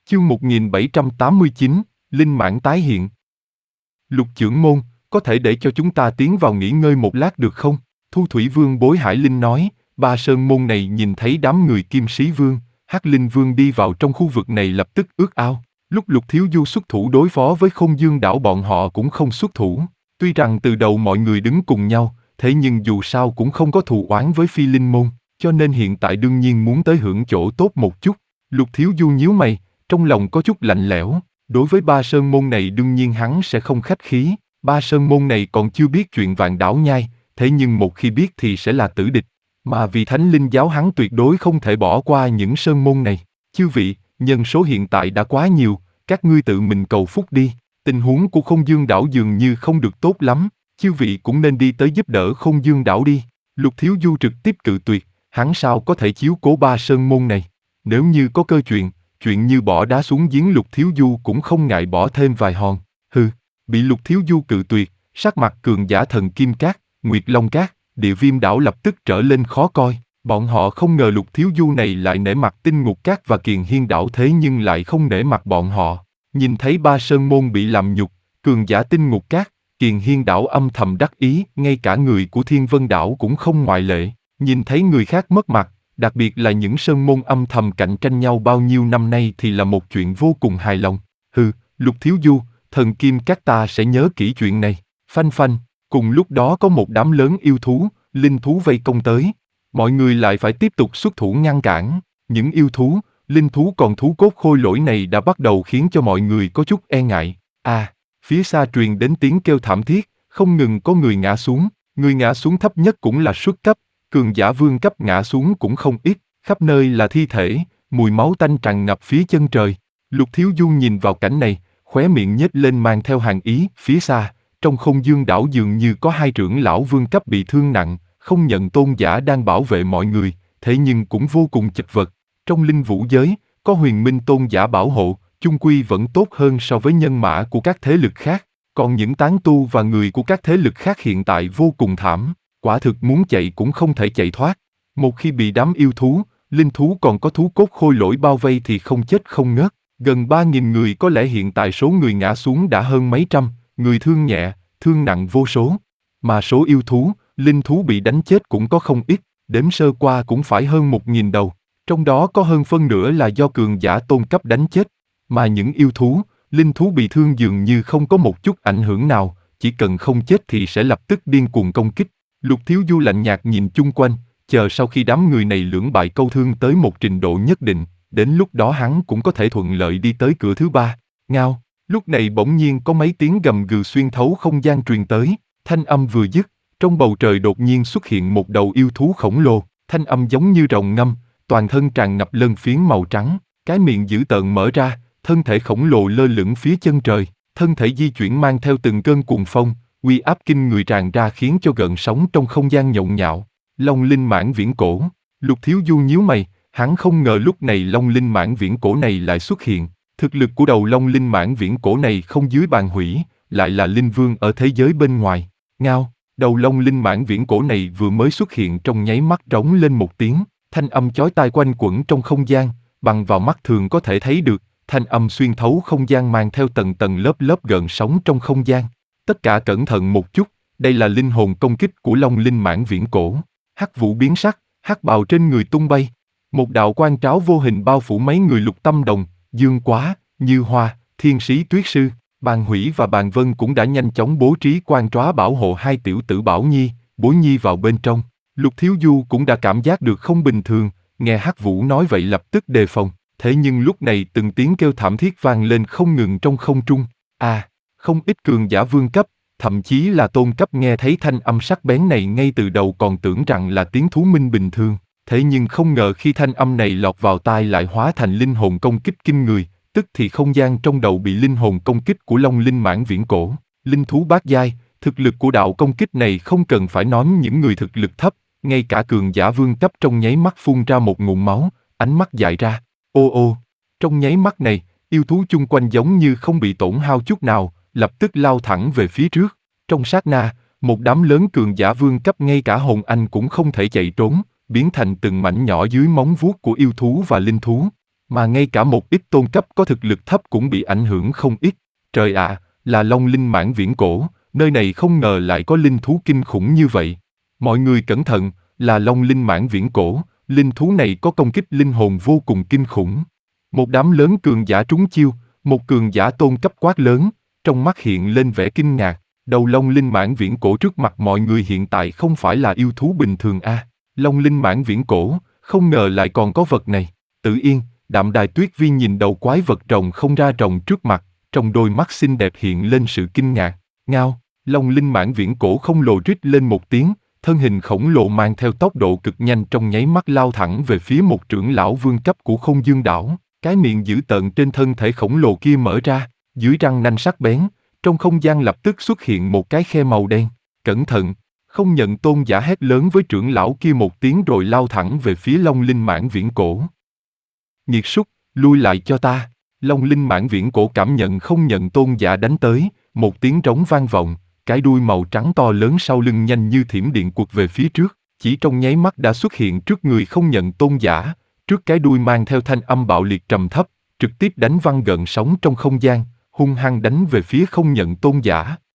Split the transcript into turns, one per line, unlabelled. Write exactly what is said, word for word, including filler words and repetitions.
Chương một nghìn bảy trăm tám mươi chín, Linh mãn tái hiện. Lục chưởng môn, có thể để cho chúng ta tiến vào nghỉ ngơi một lát được không? Thu Thủy Vương Bối Hải Linh nói. Ba sơn môn này nhìn thấy đám người Kim Sĩ Vương, Hắc Linh Vương đi vào trong khu vực này lập tức ước ao. Lúc Lục Thiếu Du xuất thủ đối phó với Không Dương đảo bọn họ cũng không xuất thủ. Tuy rằng từ đầu mọi người đứng cùng nhau, thế nhưng dù sao cũng không có thù oán với Phi Linh môn, cho nên hiện tại đương nhiên muốn tới hưởng chỗ tốt một chút. Lục Thiếu Du nhíu mày, trong lòng có chút lạnh lẽo. Đối với ba sơn môn này đương nhiên hắn sẽ không khách khí. Ba sơn môn này còn chưa biết chuyện Vạn Đảo Nhai, thế nhưng một khi biết thì sẽ là tử địch. Mà vì Thánh Linh giáo hắn tuyệt đối không thể bỏ qua những sơn môn này. Chư vị, nhân số hiện tại đã quá nhiều, các ngươi tự mình cầu phúc đi. Tình huống của Không Dương đảo dường như không được tốt lắm, chư vị cũng nên đi tới giúp đỡ Không Dương đảo đi. Lục Thiếu Du trực tiếp cự tuyệt, hắn sao có thể chiếu cố ba sơn môn này. Nếu như có cơ chuyện, chuyện như bỏ đá xuống giếng Lục Thiếu Du cũng không ngại bỏ thêm vài hòn. Hừ, bị Lục Thiếu Du cự tuyệt, sắc mặt cường giả thần Kim Cát, Nguyệt Long Cát, Địa Viêm đảo lập tức trở lên khó coi. Bọn họ không ngờ Lục Thiếu Du này lại nể mặt Tinh Ngục Cát và Kiền Hiên đảo thế nhưng lại không nể mặt bọn họ. Nhìn thấy ba sơn môn bị làm nhục, cường giả Tinh Ngục Cát, Kiền Hiên đảo âm thầm đắc ý, ngay cả người của Thiên Vân đảo cũng không ngoại lệ. Nhìn thấy người khác mất mặt, đặc biệt là những sơn môn âm thầm cạnh tranh nhau bao nhiêu năm nay thì là một chuyện vô cùng hài lòng. Hừ, Lục Thiếu Du, thần Kim Cát ta sẽ nhớ kỹ chuyện này. Phanh phanh, cùng lúc đó có một đám lớn yêu thú, linh thú vây công tới. Mọi người lại phải tiếp tục xuất thủ ngăn cản. Những yêu thú, linh thú còn thú cốt khôi lỗi này đã bắt đầu khiến cho mọi người có chút e ngại. À, phía xa truyền đến tiếng kêu thảm thiết, không ngừng có người ngã xuống. Người ngã xuống thấp nhất cũng là xuất cấp, cường giả vương cấp ngã xuống cũng không ít, khắp nơi là thi thể, mùi máu tanh tràn ngập phía chân trời. Lục Thiếu Du nhìn vào cảnh này, khóe miệng nhếch lên mang theo hàn ý. Phía xa, trong Không Dương đảo dường như có hai trưởng lão vương cấp bị thương nặng, không nhận tôn giả đang bảo vệ mọi người, thế nhưng cũng vô cùng chật vật. Trong linh vũ giới, có huyền minh tôn giả bảo hộ, chung quy vẫn tốt hơn so với nhân mã của các thế lực khác. Còn những tán tu và người của các thế lực khác hiện tại vô cùng thảm, quả thực muốn chạy cũng không thể chạy thoát. Một khi bị đám yêu thú, linh thú còn có thú cốt khôi lỗi bao vây thì không chết không ngớt. Gần ba nghìn người, có lẽ hiện tại số người ngã xuống đã hơn mấy trăm, người thương nhẹ, thương nặng vô số. Mà số yêu thú, linh thú bị đánh chết cũng có không ít, đếm sơ qua cũng phải hơn một nghìn đầu. Trong đó có hơn phân nửa là do cường giả tôn cấp đánh chết. Mà những yêu thú, linh thú bị thương dường như không có một chút ảnh hưởng nào, chỉ cần không chết thì sẽ lập tức điên cuồng công kích. Lục Thiếu Du lạnh nhạt nhìn chung quanh, chờ sau khi đám người này lưỡng bại câu thương tới một trình độ nhất định, đến lúc đó hắn cũng có thể thuận lợi đi tới cửa thứ ba. Ngao, lúc này bỗng nhiên có mấy tiếng gầm gừ xuyên thấu không gian truyền tới, thanh âm vừa dứt, trong bầu trời đột nhiên xuất hiện một đầu yêu thú khổng lồ, thanh âm giống như rồng ngâm, toàn thân tràn ngập lân phiến màu trắng, cái miệng dữ tợn mở ra, thân thể khổng lồ lơ lửng phía chân trời, thân thể di chuyển mang theo từng cơn cuồng phong, uy áp kinh người tràn ra khiến cho gợn sóng trong không gian nhộn nhạo. Long linh mãn viễn cổ. Lục Thiếu Du nhíu mày, hắn không ngờ lúc này Long linh mãn viễn cổ này lại xuất hiện. Thực lực của đầu Long linh mãn viễn cổ này không dưới bàn hủy, lại là linh vương ở thế giới bên ngoài. Ngao, đầu Long linh mãn viễn cổ này vừa mới xuất hiện trong nháy mắt trống lên một tiếng, thanh âm chói tai quanh quẩn trong không gian, bằng vào mắt thường có thể thấy được. Thanh âm xuyên thấu không gian mang theo tầng tầng lớp lớp gợn sóng trong không gian. Tất cả cẩn thận một chút, đây là linh hồn công kích của Long linh mãn viễn cổ. Hắc vũ biến sắc, hắc bào trên người tung bay. Một đạo quang tráo vô hình bao phủ mấy người Lục Tâm Đồng, Dương Quá, Như Hoa, Thiên Sĩ Tuyết Sư, Bàn Hủy và Bàn Vân cũng đã nhanh chóng bố trí quang tráo bảo hộ hai tiểu tử Bảo Nhi, Bối Nhi vào bên trong. Lục Thiếu Du cũng đã cảm giác được không bình thường, nghe hắc vũ nói vậy lập tức đề phòng. Thế nhưng lúc này từng tiếng kêu thảm thiết vang lên không ngừng trong không trung. À, không ít cường giả vương cấp, thậm chí là tôn cấp nghe thấy thanh âm sắc bén này ngay từ đầu còn tưởng rằng là tiếng thú minh bình thường. Thế nhưng không ngờ khi thanh âm này lọt vào tai lại hóa thành linh hồn công kích kinh người, tức thì không gian trong đầu bị linh hồn công kích của Long linh mãn viễn cổ. Linh thú bát giai, thực lực của đạo công kích này không cần phải nói những người thực lực thấp, ngay cả cường giả vương cấp trong nháy mắt phun ra một ngụm máu, ánh mắt dại ra. Ô ô, trong nháy mắt này, yêu thú chung quanh giống như không bị tổn hao chút nào, lập tức lao thẳng về phía trước. Trong sát na, một đám lớn cường giả vương cấp ngay cả hồn anh cũng không thể chạy trốn, biến thành từng mảnh nhỏ dưới móng vuốt của yêu thú và linh thú. mà ngay cả một ít tôn cấp có thực lực thấp cũng bị ảnh hưởng không ít. Trời ạ, là Long Linh Mãn viễn cổ, nơi này không ngờ lại có linh thú kinh khủng như vậy. Mọi người cẩn thận, là Long Linh Mãn viễn cổ, linh thú này có công kích linh hồn vô cùng kinh khủng. Một đám lớn cường giả trúng chiêu, một cường giả tôn cấp quát lớn, trong mắt hiện lên vẻ kinh ngạc. Đầu Long Linh Mãn viễn cổ trước mặt mọi người hiện tại không phải là yêu thú bình thường a. À, Long Linh Mãn viễn cổ, không ngờ lại còn có vật này. Tự Yên, Đạm Đài Tuyết Vi nhìn đầu quái vật rồng không ra rồng trước mặt, trong đôi mắt xinh đẹp hiện lên sự kinh ngạc. Ngao, Long Linh Mãn viễn cổ không lồ rít lên một tiếng, thân hình khổng lồ mang theo tốc độ cực nhanh trong nháy mắt lao thẳng về phía một trưởng lão vương cấp của Không Dương đảo. Cái miệng dữ tợn trên thân thể khổng lồ kia mở ra, dưới răng nanh sắc bén, trong không gian lập tức xuất hiện một cái khe màu đen. Cẩn thận! Không nhận tôn giả hét lớn với trưởng lão kia một tiếng rồi lao thẳng về phía Long Linh Mãn viễn cổ. Nghiệt súc, lui lại cho ta! Long Linh Mãn viễn cổ cảm nhận không nhận tôn giả đánh tới, một tiếng trống vang vọng, cái đuôi màu trắng to lớn sau lưng nhanh như thiểm điện quật về phía trước, chỉ trong nháy mắt đã xuất hiện trước người không nhận tôn giả, trước cái đuôi mang theo thanh âm bạo liệt trầm thấp, trực tiếp đánh văng gợn sóng trong không gian, hung hăng đánh về phía không nhận tôn giả.